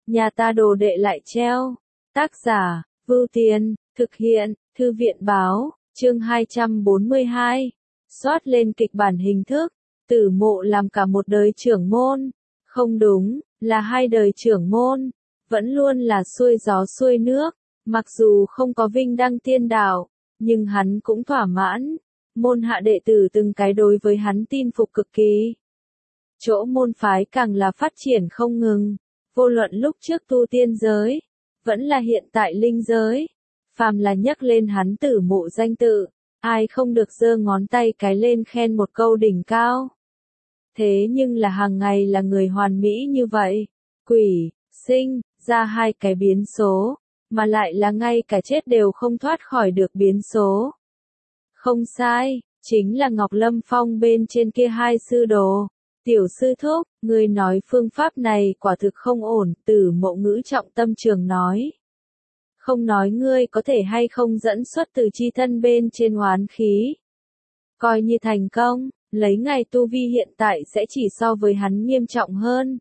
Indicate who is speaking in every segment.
Speaker 1: nhà ta đồ đệ lại treo. Tác giả, Vưu Tiên, thực hiện, Thư viện báo, chương 242. Soát lên kịch bản hình thức, Tử Mộ làm cả một đời trưởng môn. Không đúng, là 2 đời trưởng môn. Vẫn luôn là xuôi gió xuôi nước. Mặc dù không có vinh đăng tiên đạo, nhưng hắn cũng thỏa mãn. Môn hạ đệ tử từng cái đối với hắn tin phục cực kỳ. Chỗ môn phái càng là phát triển không ngừng. Vô luận lúc trước tu tiên giới, vẫn là hiện tại linh giới. Phàm là nhắc lên hắn Tử Mộ danh tự, ai không được giơ ngón tay cái lên khen một câu đỉnh cao. Thế nhưng là hàng ngày là người hoàn mỹ như vậy, quỷ, sinh, ra 2 cái biến số, mà lại là ngay cả chết đều không thoát khỏi được biến số. Không sai, chính là Ngọc Lâm Phong bên trên kia 2 sư đồ. Tiểu sư thúc, ngươi nói phương pháp này quả thực không ổn, Tử Mộ ngữ trọng tâm trường nói. Không nói ngươi có thể hay không dẫn xuất từ chi thân bên trên oán khí. Coi như thành công, lấy ngài tu vi hiện tại sẽ chỉ so với hắn nghiêm trọng hơn.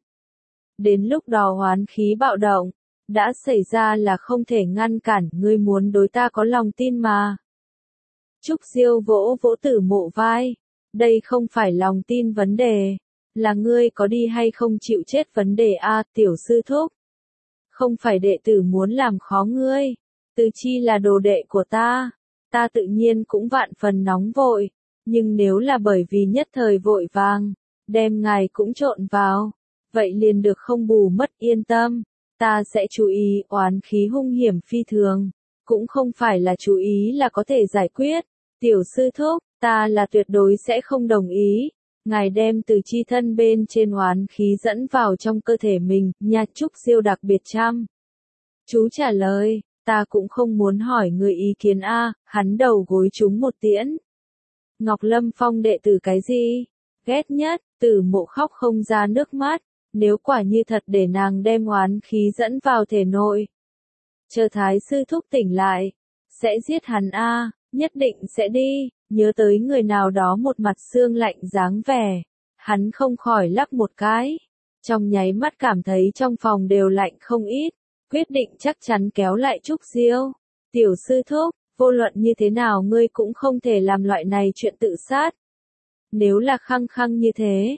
Speaker 1: Đến lúc đó oán khí bạo động, đã xảy ra là không thể ngăn cản, ngươi muốn đối ta có lòng tin mà. Trúc Diêu vỗ vỗ Tử Mộ vai, đây không phải lòng tin vấn đề, là ngươi có đi hay không chịu chết vấn đề a, tiểu sư thúc. Không phải đệ tử muốn làm khó ngươi, Từ Chi là đồ đệ của ta tự nhiên cũng vạn phần nóng vội, nhưng nếu là bởi vì nhất thời vội vàng, đem ngài cũng trộn vào, vậy liền được không bù mất, yên tâm, ta sẽ chú ý. Oán khí hung hiểm phi thường, cũng không phải là chú ý là có thể giải quyết. Tiểu sư thúc, ta là tuyệt đối sẽ không đồng ý. Ngài đem từ chi thân bên trên oán khí dẫn vào trong cơ thể mình, nha. Trúc Diêu đặc biệt chăm chú trả lời, ta cũng không muốn hỏi người ý kiến a. Hắn đầu gối trúng một tiễn. Ngọc Lâm Phong đệ tử cái gì? Ghét nhất. Tử Mộ khóc không ra nước mắt, nếu quả như thật để nàng đem oán khí dẫn vào thể nội. Chờ Thái sư thúc tỉnh lại, sẽ giết hắn a, nhất định sẽ đi. Nhớ tới người nào đó một mặt xương lạnh dáng vẻ, hắn không khỏi lắc một cái. Trong nháy mắt cảm thấy trong phòng đều lạnh không ít, quyết định chắc chắn kéo lại Trúc Diêu. Tiểu sư thúc, vô luận như thế nào ngươi cũng không thể làm loại này chuyện tự sát. Nếu là khăng khăng như thế,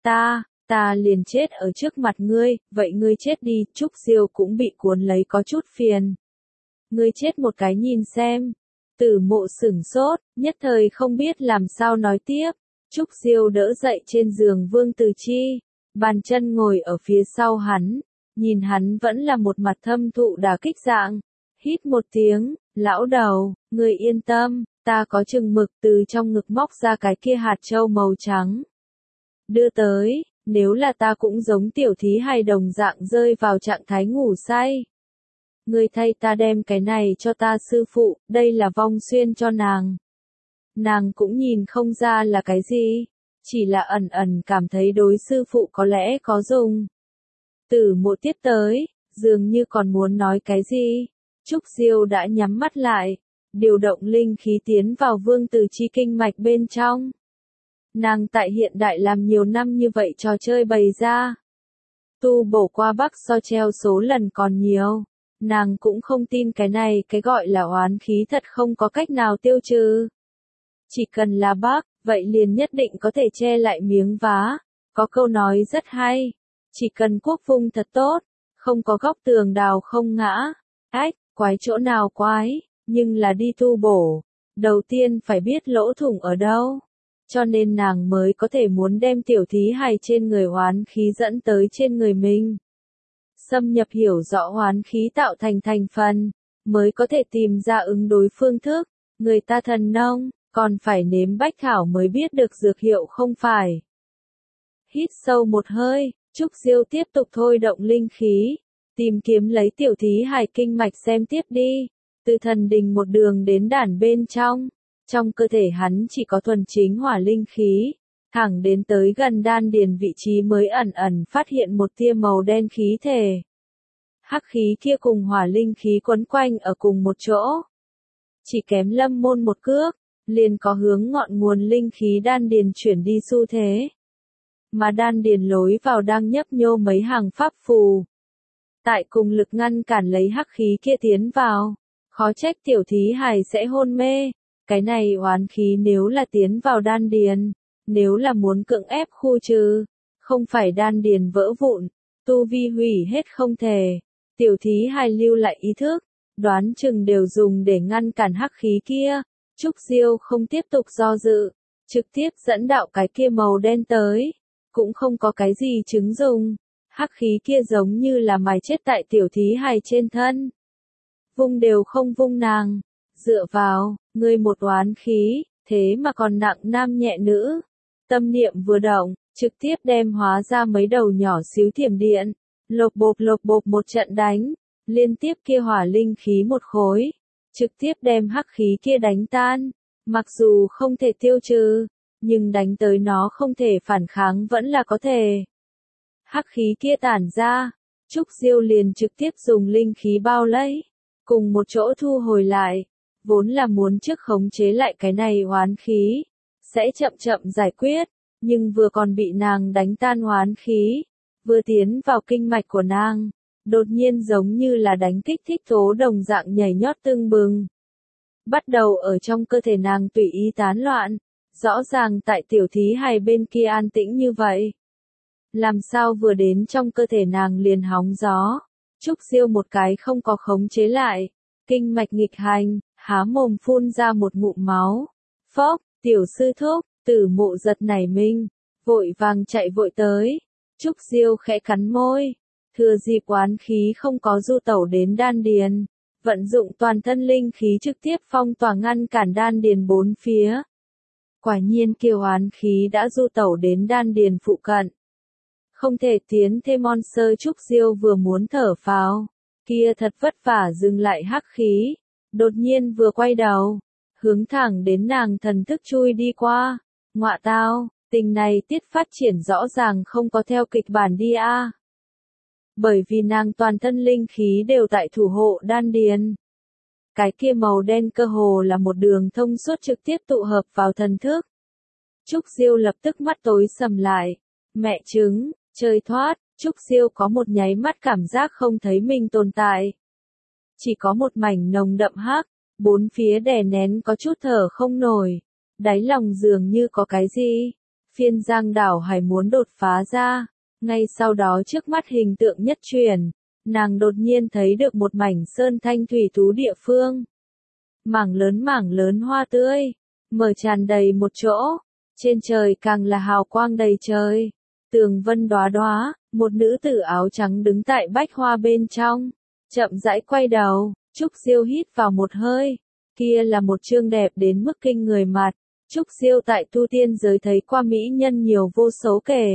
Speaker 1: ta liền chết ở trước mặt ngươi, vậy ngươi chết đi. Trúc Diêu cũng bị cuốn lấy có chút phiền. Ngươi chết một cái nhìn xem. Tử Mộ sửng sốt, nhất thời không biết làm sao nói tiếp. Trúc Diêu đỡ dậy trên giường Vương Từ Chi, bàn chân ngồi ở phía sau hắn, nhìn hắn vẫn là một mặt thâm thụ đả kích dạng. Hít một tiếng, lão đầu, ngươi yên tâm, ta có chừng mực. Từ trong ngực móc ra cái kia hạt châu màu trắng. Đưa tới, nếu là ta cũng giống tiểu thí hài đồng dạng rơi vào trạng thái ngủ say. Ngươi thay ta đem cái này cho ta sư phụ, đây là vong xuyên cho nàng. Nàng cũng nhìn không ra là cái gì, chỉ là ẩn ẩn cảm thấy đối sư phụ có lẽ có dùng. Tử Mộ tiếp tới, dường như còn muốn nói cái gì. Trúc Diêu đã nhắm mắt lại, điều động linh khí tiến vào Vương Từ Chi kinh mạch bên trong. Nàng tại hiện đại làm nhiều năm như vậy trò chơi bày ra. Tu bổ qua Bắc so treo số lần còn nhiều. Nàng cũng không tin cái này, cái gọi là oán khí thật không có cách nào tiêu trừ. Chỉ cần là Bắc, vậy liền nhất định có thể che lại miếng vá. Có câu nói rất hay, chỉ cần quốc vung thật tốt, không có góc tường đào không ngã. Ách, quái chỗ nào quái, nhưng là đi tu bổ. Đầu tiên phải biết lỗ thủng ở đâu. Cho nên nàng mới có thể muốn đem tiểu thí hài trên người oán khí dẫn tới trên người mình. Xâm nhập hiểu rõ oán khí tạo thành thành phần, mới có thể tìm ra ứng đối phương thức. Người ta thần nông, còn phải nếm bách thảo mới biết được dược hiệu không phải. Hít sâu một hơi, Trúc Diêu tiếp tục thôi động linh khí, tìm kiếm lấy tiểu thí hài kinh mạch xem tiếp đi. Từ thần đình một đường đến đản bên trong cơ thể hắn chỉ có thuần chính hỏa linh khí. Thẳng đến tới gần đan điền vị trí mới ẩn ẩn phát hiện một tia màu đen khí thể. Hắc khí kia cùng hỏa linh khí quấn quanh ở cùng một chỗ. Chỉ kém Lâm Môn một cước, liền có hướng ngọn nguồn linh khí đan điền chuyển đi xu thế. Mà đan điền lối vào đang nhấp nhô mấy hàng pháp phù. tại cùng lực ngăn cản lấy hắc khí kia tiến vào. Khó trách tiểu thí hài sẽ hôn mê. Cái này oán khí nếu là tiến vào đan điền, nếu là muốn cưỡng ép khu trừ, không phải đan điền vỡ vụn, tu vi hủy hết không thể. Tiểu thí hài lưu lại ý thức, đoán chừng đều dùng để ngăn cản hắc khí kia. Trúc Diêu không tiếp tục do dự, trực tiếp dẫn đạo cái kia màu đen tới, cũng không có cái gì chứng dùng. Hắc khí kia giống như là mài chết tại tiểu thí hài trên thân. Vung đều không vung nàng, dựa vào, ngươi một oán khí, thế mà còn nặng nam nhẹ nữ. Tâm niệm vừa động, trực tiếp đem hóa ra mấy đầu nhỏ xíu thiểm điện, lộc bộp một trận đánh, liên tiếp kia hỏa linh khí một khối, trực tiếp đem hắc khí kia đánh tan. Mặc dù không thể tiêu trừ, nhưng đánh tới nó không thể phản kháng vẫn là có thể. Hắc khí kia tản ra, Trúc Diêu liền trực tiếp dùng linh khí bao lấy, cùng một chỗ thu hồi lại, vốn là muốn trước khống chế lại cái này oán khí, sẽ chậm chậm giải quyết, nhưng vừa còn bị nàng đánh tan oán khí, vừa tiến vào kinh mạch của nàng, đột nhiên giống như là đánh kích thích tố đồng dạng nhảy nhót tưng bừng. Bắt đầu ở trong cơ thể nàng tùy ý tán loạn, rõ ràng tại tiểu thí hài bên kia an tĩnh như vậy. Làm sao vừa đến trong cơ thể nàng liền hóng gió, Trúc Diêu một cái không có khống chế lại, kinh mạch nghịch hành, há mồm phun ra một ngụm máu. Phốc, tiểu sư thúc, Tử Mộ giật nảy mình, vội vàng chạy vội tới. Trúc Diêu khẽ cắn môi, thừa dịp oán khí không có du tẩu đến đan điền, vận dụng toàn thân linh khí trực tiếp phong tỏa ngăn cản đan điền bốn phía. Quả nhiên kiều oán khí đã du tẩu đến đan điền phụ cận. Không thể tiến thêm monster. Trúc Diêu vừa muốn thở phào, kia thật vất vả dừng lại hắc khí, đột nhiên vừa quay đầu, hướng thẳng đến nàng thần thức chui đi qua. Ngọa tao, tình này tiết phát triển rõ ràng không có theo kịch bản đi a. Bởi vì nàng toàn thân linh khí đều tại thủ hộ đan điền. Cái kia màu đen cơ hồ là một đường thông suốt trực tiếp tụ hợp vào thần thức. Trúc Diêu lập tức mắt tối sầm lại. Mẹ chứng, chơi thoát, Trúc Diêu có một nháy mắt cảm giác không thấy mình tồn tại. Chỉ có một mảnh nồng đậm hắc, bốn phía đè nén có chút thở không nổi. Đáy lòng dường như có cái gì. Phiên giang đảo hải muốn đột phá ra. Ngay sau đó trước mắt hình tượng nhất chuyển, nàng đột nhiên thấy được một mảnh sơn thanh thủy tú địa phương. Mảng lớn hoa tươi, mở tràn đầy một chỗ, trên trời càng là hào quang đầy trời. Tường vân đóa đóa, một nữ tử áo trắng đứng tại bách hoa bên trong, chậm rãi quay đầu, Trúc Diêu hít vào một hơi, kia là một trương đẹp đến mức kinh người mặt. Trúc Diêu tại tu tiên giới thấy qua mỹ nhân nhiều vô số kể.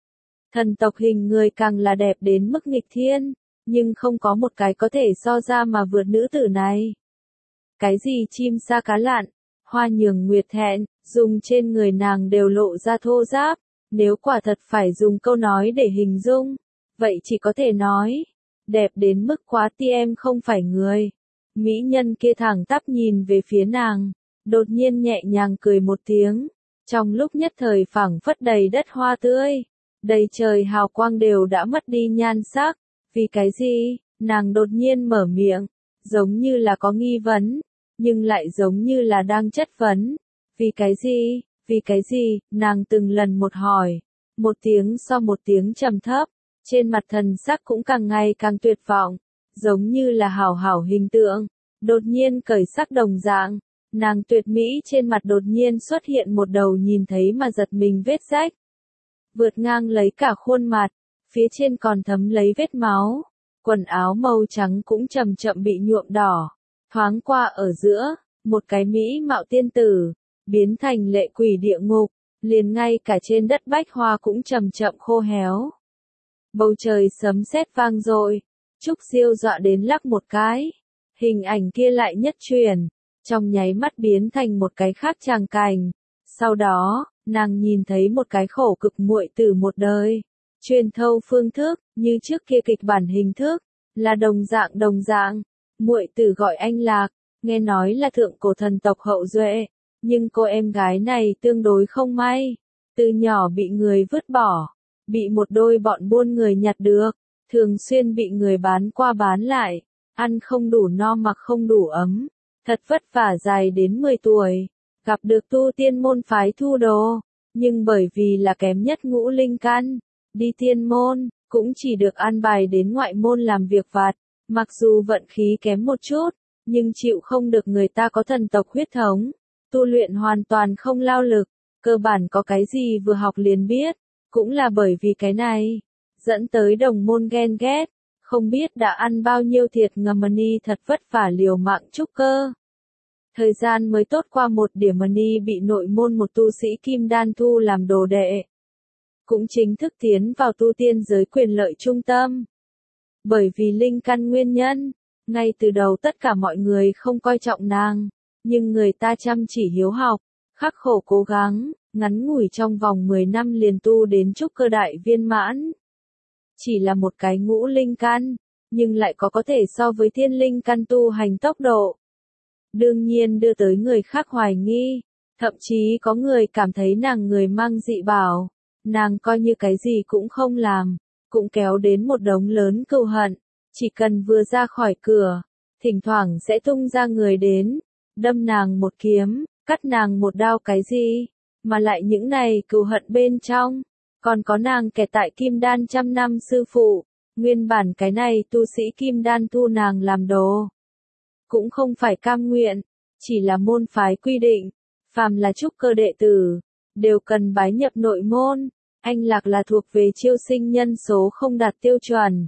Speaker 1: Thần tộc hình người càng là đẹp đến mức nghịch thiên, nhưng không có một cái có thể so ra mà vượt nữ tử này. Cái gì chim sa cá lặn, hoa nhường nguyệt thẹn, dùng trên người nàng đều lộ ra thô ráp. Nếu quả thật phải dùng câu nói để hình dung, vậy chỉ có thể nói, đẹp đến mức quá ti em không phải người. Mỹ nhân kia thẳng tắp nhìn về phía nàng, đột nhiên nhẹ nhàng cười một tiếng, trong lúc nhất thời phảng phất đầy đất hoa tươi, đầy trời hào quang đều đã mất đi nhan sắc. Vì cái gì? Nàng đột nhiên mở miệng, giống như là có nghi vấn, nhưng lại giống như là đang chất vấn. Vì cái gì? Vì cái gì? Nàng từng lần một hỏi, một tiếng sau một tiếng trầm thấp, trên mặt thần sắc cũng càng ngày càng tuyệt vọng, giống như là hảo hảo hình tượng, đột nhiên cởi sắc đồng dạng. Nàng tuyệt mỹ trên mặt đột nhiên xuất hiện một đầu nhìn thấy mà giật mình vết rách. Vượt ngang lấy cả khuôn mặt, phía trên còn thấm lấy vết máu, quần áo màu trắng cũng chậm chậm bị nhuộm đỏ. Thoáng qua ở giữa, một cái mỹ mạo tiên tử, biến thành lệ quỷ địa ngục, liền ngay cả trên đất bách hoa cũng chậm chậm khô héo. Bầu trời sấm sét vang dội, Trúc Diêu dọa đến lắc một cái, hình ảnh kia lại nhất chuyển, trong nháy mắt biến thành một cái khác tràng cảnh. Sau đó, nàng nhìn thấy một cái khổ cực muội tử một đời, truyền thâu phương thức, như trước kia kịch bản hình thức, là đồng dạng, muội tử gọi anh Lạc, nghe nói là thượng cổ thần tộc hậu duệ, nhưng cô em gái này tương đối không may, từ nhỏ bị người vứt bỏ, bị một đôi bọn buôn người nhặt được, thường xuyên bị người bán qua bán lại, ăn không đủ no mặc không đủ ấm, thật vất vả dài đến 10 tuổi, gặp được tu tiên môn phái thu đồ, nhưng bởi vì là kém nhất ngũ linh căn, đi tiên môn, cũng chỉ được an bài đến ngoại môn làm việc vặt, mặc dù vận khí kém một chút, nhưng chịu không được người ta có thần tộc huyết thống, tu luyện hoàn toàn không lao lực, cơ bản có cái gì vừa học liền biết, cũng là bởi vì cái này, dẫn tới đồng môn ghen ghét, không biết đã ăn bao nhiêu thiệt ngầm money thật vất vả liều mạng trúc cơ. Thời gian mới tốt qua một điểm money bị nội môn một tu sĩ kim đan thu làm đồ đệ. Cũng chính thức tiến vào tu tiên giới quyền lợi trung tâm. Bởi vì linh căn nguyên nhân, ngay từ đầu tất cả mọi người không coi trọng nàng, nhưng người ta chăm chỉ hiếu học, khắc khổ cố gắng, ngắn ngủi trong vòng 10 năm liền tu đến trúc cơ đại viên mãn. Chỉ là một cái ngũ linh căn, nhưng lại có thể so với thiên linh căn tu hành tốc độ. Đương nhiên đưa tới người khác hoài nghi, thậm chí có người cảm thấy nàng người mang dị bảo, nàng coi như cái gì cũng không làm, cũng kéo đến một đống lớn cừu hận, chỉ cần vừa ra khỏi cửa, thỉnh thoảng sẽ tung ra người đến, đâm nàng một kiếm, cắt nàng một đao cái gì, mà lại những này cừu hận bên trong, còn có nàng kẻ tại kim đan trăm năm sư phụ, nguyên bản cái này tu sĩ kim đan thu nàng làm đồ. Cũng không phải cam nguyện, chỉ là môn phái quy định, phàm là trúc cơ đệ tử, đều cần bái nhập nội môn, anh Lạc là thuộc về chiêu sinh nhân số không đạt tiêu chuẩn.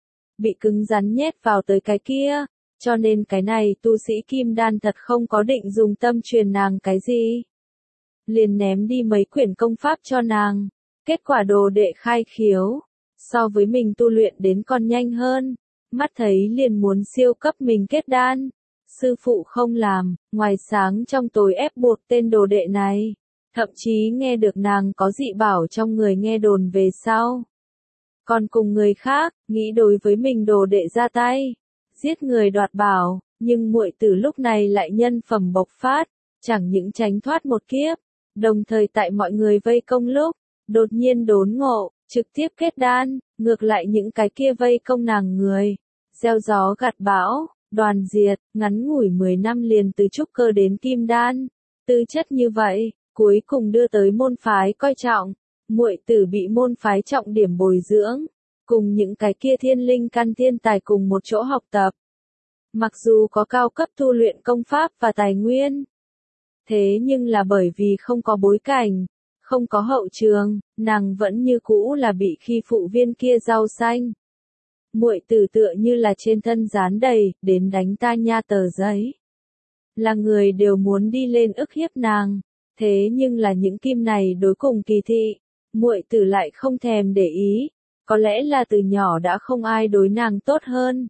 Speaker 1: Bị cứng rắn nhét vào tới cái kia, cho nên cái này tu sĩ kim đan thật không có định dùng tâm truyền nàng cái gì. Liền ném đi mấy quyển công pháp cho nàng, kết quả đồ đệ khai khiếu, so với mình tu luyện đến còn nhanh hơn. Mắt thấy liền muốn siêu cấp mình kết đan, sư phụ không làm, ngoài sáng trong tối ép buộc tên đồ đệ này, thậm chí nghe được nàng có dị bảo trong người nghe đồn về sau. Còn cùng người khác, nghĩ đối với mình đồ đệ ra tay, giết người đoạt bảo, nhưng muội tử lúc này lại nhân phẩm bộc phát, chẳng những tránh thoát một kiếp, đồng thời tại mọi người vây công lúc, đột nhiên đốn ngộ, trực tiếp kết đan, ngược lại những cái kia vây công nàng người. Gieo gió gặt bão, đoàn diệt, ngắn ngủi 10 năm liền từ trúc cơ đến kim đan. Tư chất như vậy, cuối cùng đưa tới môn phái coi trọng, muội tử bị môn phái trọng điểm bồi dưỡng, cùng những cái kia thiên linh căn thiên tài cùng một chỗ học tập. Mặc dù có cao cấp tu luyện công pháp và tài nguyên, thế nhưng là bởi vì không có bối cảnh, không có hậu trường, nàng vẫn như cũ là bị khi phụ viên kia rau xanh. Muội tử tựa như là trên thân dán đầy, đến đánh ta nha tờ giấy. Là người đều muốn đi lên ức hiếp nàng, thế nhưng là những kim này đối cùng kỳ thị, muội tử lại không thèm để ý, có lẽ là từ nhỏ đã không ai đối nàng tốt hơn.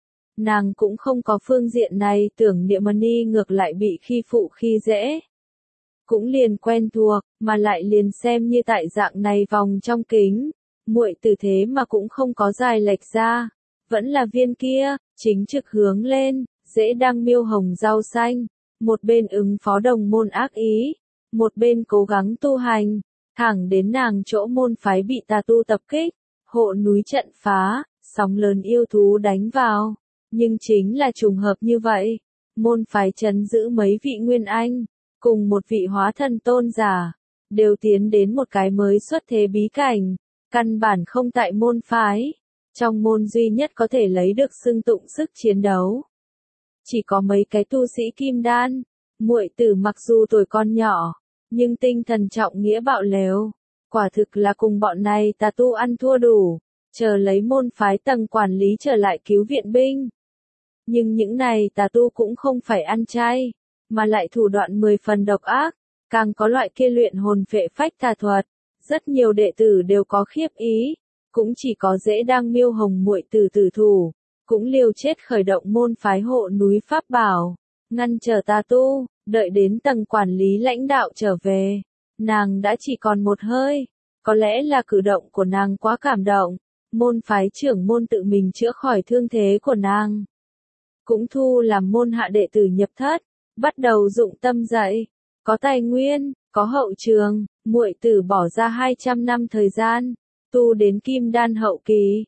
Speaker 1: Nàng cũng không có phương diện này, tưởng niệm money ngược lại bị khi phụ khi dễ. Cũng liền quen thuộc, mà lại liền xem như tại dạng này vòng trong kính. Muội tử thế mà cũng không có dài lệch ra, vẫn là viên kia, chính trực hướng lên, dễ đang miêu hồng rau xanh, một bên ứng phó đồng môn ác ý, một bên cố gắng tu hành, thẳng đến nàng chỗ môn phái bị tà tu tập kích, hộ núi trận phá, sóng lớn yêu thú đánh vào, nhưng chính là trùng hợp như vậy, môn phái trấn giữ mấy vị nguyên anh, cùng một vị hóa thần tôn giả, đều tiến đến một cái mới xuất thế bí cảnh. Căn bản không tại môn phái, trong môn duy nhất có thể lấy được xưng tụng sức chiến đấu. Chỉ có mấy cái tu sĩ kim đan, muội tử mặc dù tuổi con nhỏ, nhưng tinh thần trọng nghĩa bạo lều, quả thực là cùng bọn này tà tu ăn thua đủ, chờ lấy môn phái tầng quản lý trở lại cứu viện binh. Nhưng những này tà tu cũng không phải ăn chay, mà lại thủ đoạn 10 phần độc ác, càng có loại kia luyện hồn phệ phách tà thuật. Rất nhiều đệ tử đều có khiếp ý, cũng chỉ có dễ đang miêu hồng muội tử tử thủ, cũng liều chết khởi động môn phái hộ núi pháp bảo, ngăn trở tà tu, đợi đến tầng quản lý lãnh đạo trở về, nàng đã chỉ còn một hơi, có lẽ là cử động của nàng quá cảm động, môn phái trưởng môn tự mình chữa khỏi thương thế của nàng, cũng thu làm môn hạ đệ tử nhập thất, bắt đầu dụng tâm dạy, có tài nguyên, có hậu trường. Muội tử bỏ ra 200 năm thời gian, tu đến kim đan hậu kỳ,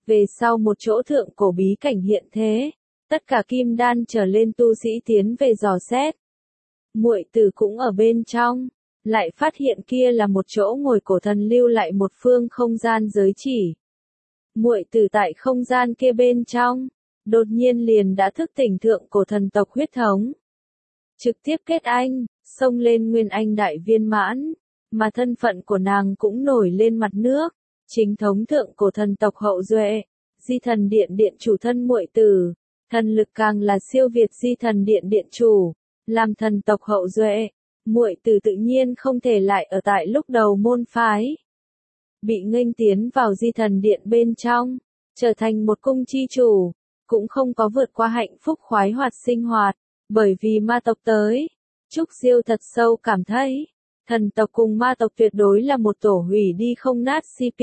Speaker 1: Về sau một chỗ thượng cổ bí cảnh hiện thế, tất cả kim đan trở lên tu sĩ tiến về dò xét. Muội tử cũng ở bên trong, lại phát hiện kia là một chỗ ngồi cổ thần lưu lại một phương không gian giới chỉ. Muội tử tại không gian kia bên trong, đột nhiên liền đã thức tỉnh thượng cổ thần tộc huyết thống. Trực tiếp kết anh, xông lên nguyên anh đại viên mãn, mà thân phận của nàng cũng nổi lên mặt nước, chính thống thượng cổ thần tộc hậu duệ, Di Thần Điện điện chủ thân muội tử, thần lực càng là siêu việt Di Thần Điện điện chủ, làm thần tộc hậu duệ, muội tử tự nhiên không thể lại ở tại lúc đầu môn phái. Bị nghênh tiến vào Di Thần Điện bên trong, trở thành một cung chi chủ, cũng không có vượt qua hạnh phúc khoái hoạt sinh hoạt, bởi vì ma tộc tới. Trúc Diêu thật sâu cảm thấy, thần tộc cùng ma tộc tuyệt đối là một tổ hủy đi không nát CP.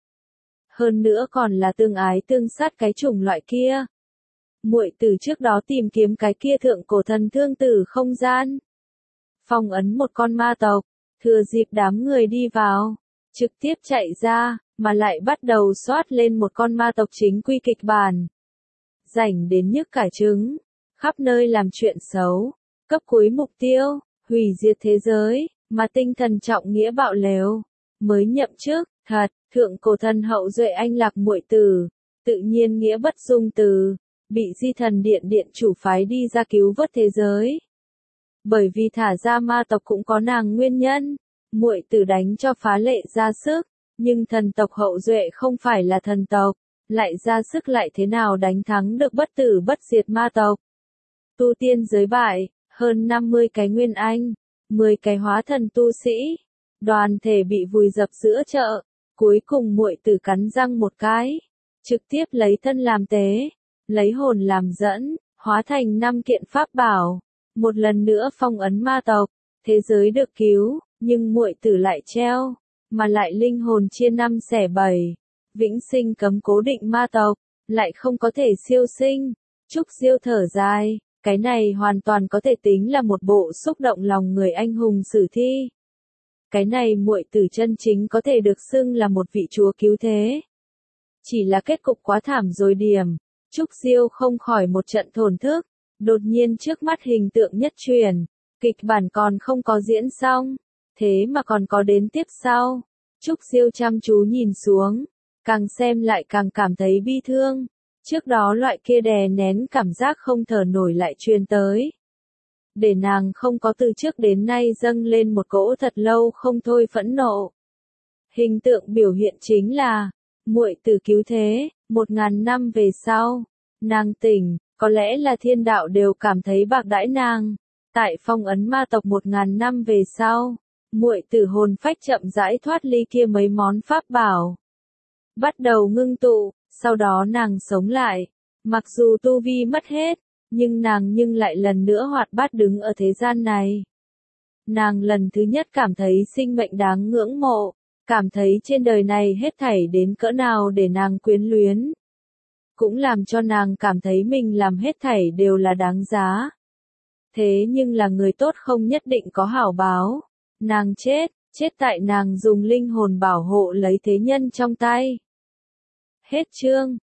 Speaker 1: Hơn nữa còn là tương ái tương sát cái chủng loại kia. Muội tử trước đó tìm kiếm cái kia thượng cổ thần thương tử không gian. Phong ấn một con ma tộc, thừa dịp đám người đi vào, trực tiếp chạy ra, mà lại bắt đầu soát lên một con ma tộc chính quy kịch bản. Rảnh đến nhức cả trứng, khắp nơi làm chuyện xấu, cấp cuối mục tiêu, hủy diệt thế giới, mà tinh thần trọng nghĩa bạo lều. Mới nhậm chức, thật, thượng cổ thần hậu duệ anh lạc muội tử, tự nhiên nghĩa bất dung từ, bị Di Thần Điện điện chủ phái đi ra cứu vớt thế giới. Bởi vì thả ra ma tộc cũng có nàng nguyên nhân, muội tử đánh cho phá lệ ra sức, nhưng thần tộc hậu duệ không phải là thần tộc, lại ra sức lại thế nào đánh thắng được bất tử bất diệt ma tộc. Tu tiên giới bại, hơn 50 cái nguyên anh, 10 cái hóa thần tu sĩ, đoàn thể bị vùi dập giữa chợ, cuối cùng muội tử cắn răng một cái, trực tiếp lấy thân làm tế, lấy hồn làm dẫn, hóa thành 5 kiện pháp bảo, một lần nữa phong ấn ma tộc, thế giới được cứu, nhưng muội tử lại treo, mà lại linh hồn chia 5 xẻ 7, vĩnh sinh cấm cố định ma tộc, lại không có thể siêu sinh. Trúc Diêu thở dài, cái này hoàn toàn có thể tính là một bộ xúc động lòng người anh hùng sử thi. Cái này muội tử chân chính có thể được xưng là một vị chúa cứu thế. Chỉ là kết cục quá thảm rồi điểm, Trúc Diêu không khỏi một trận thổn thức, đột nhiên trước mắt hình tượng nhất truyền, kịch bản còn không có diễn xong, thế mà còn có đến tiếp sau. Trúc Diêu chăm chú nhìn xuống, càng xem lại càng cảm thấy bi thương, trước đó loại kia đè nén cảm giác không thở nổi lại truyền tới. Để nàng không có từ trước đến nay dâng lên một cỗ thật lâu không thôi phẫn nộ. Hình tượng biểu hiện chính là, muội tử cứu thế, 1000 năm về sau, nàng tỉnh, có lẽ là thiên đạo đều cảm thấy bạc đãi nàng. Tại phong ấn ma tộc 1000 năm về sau, muội tử hồn phách chậm rãi thoát ly kia mấy món pháp bảo. Bắt đầu ngưng tụ, sau đó nàng sống lại, mặc dù tu vi mất hết, nhưng nàng lại lần nữa hoạt bát đứng ở thế gian này. Nàng lần thứ nhất cảm thấy sinh mệnh đáng ngưỡng mộ, cảm thấy trên đời này hết thảy đến cỡ nào để nàng quyến luyến. Cũng làm cho nàng cảm thấy mình làm hết thảy đều là đáng giá. Thế nhưng là người tốt không nhất định có hảo báo. Nàng chết tại nàng dùng linh hồn bảo hộ lấy thế nhân trong tay. Hết chương.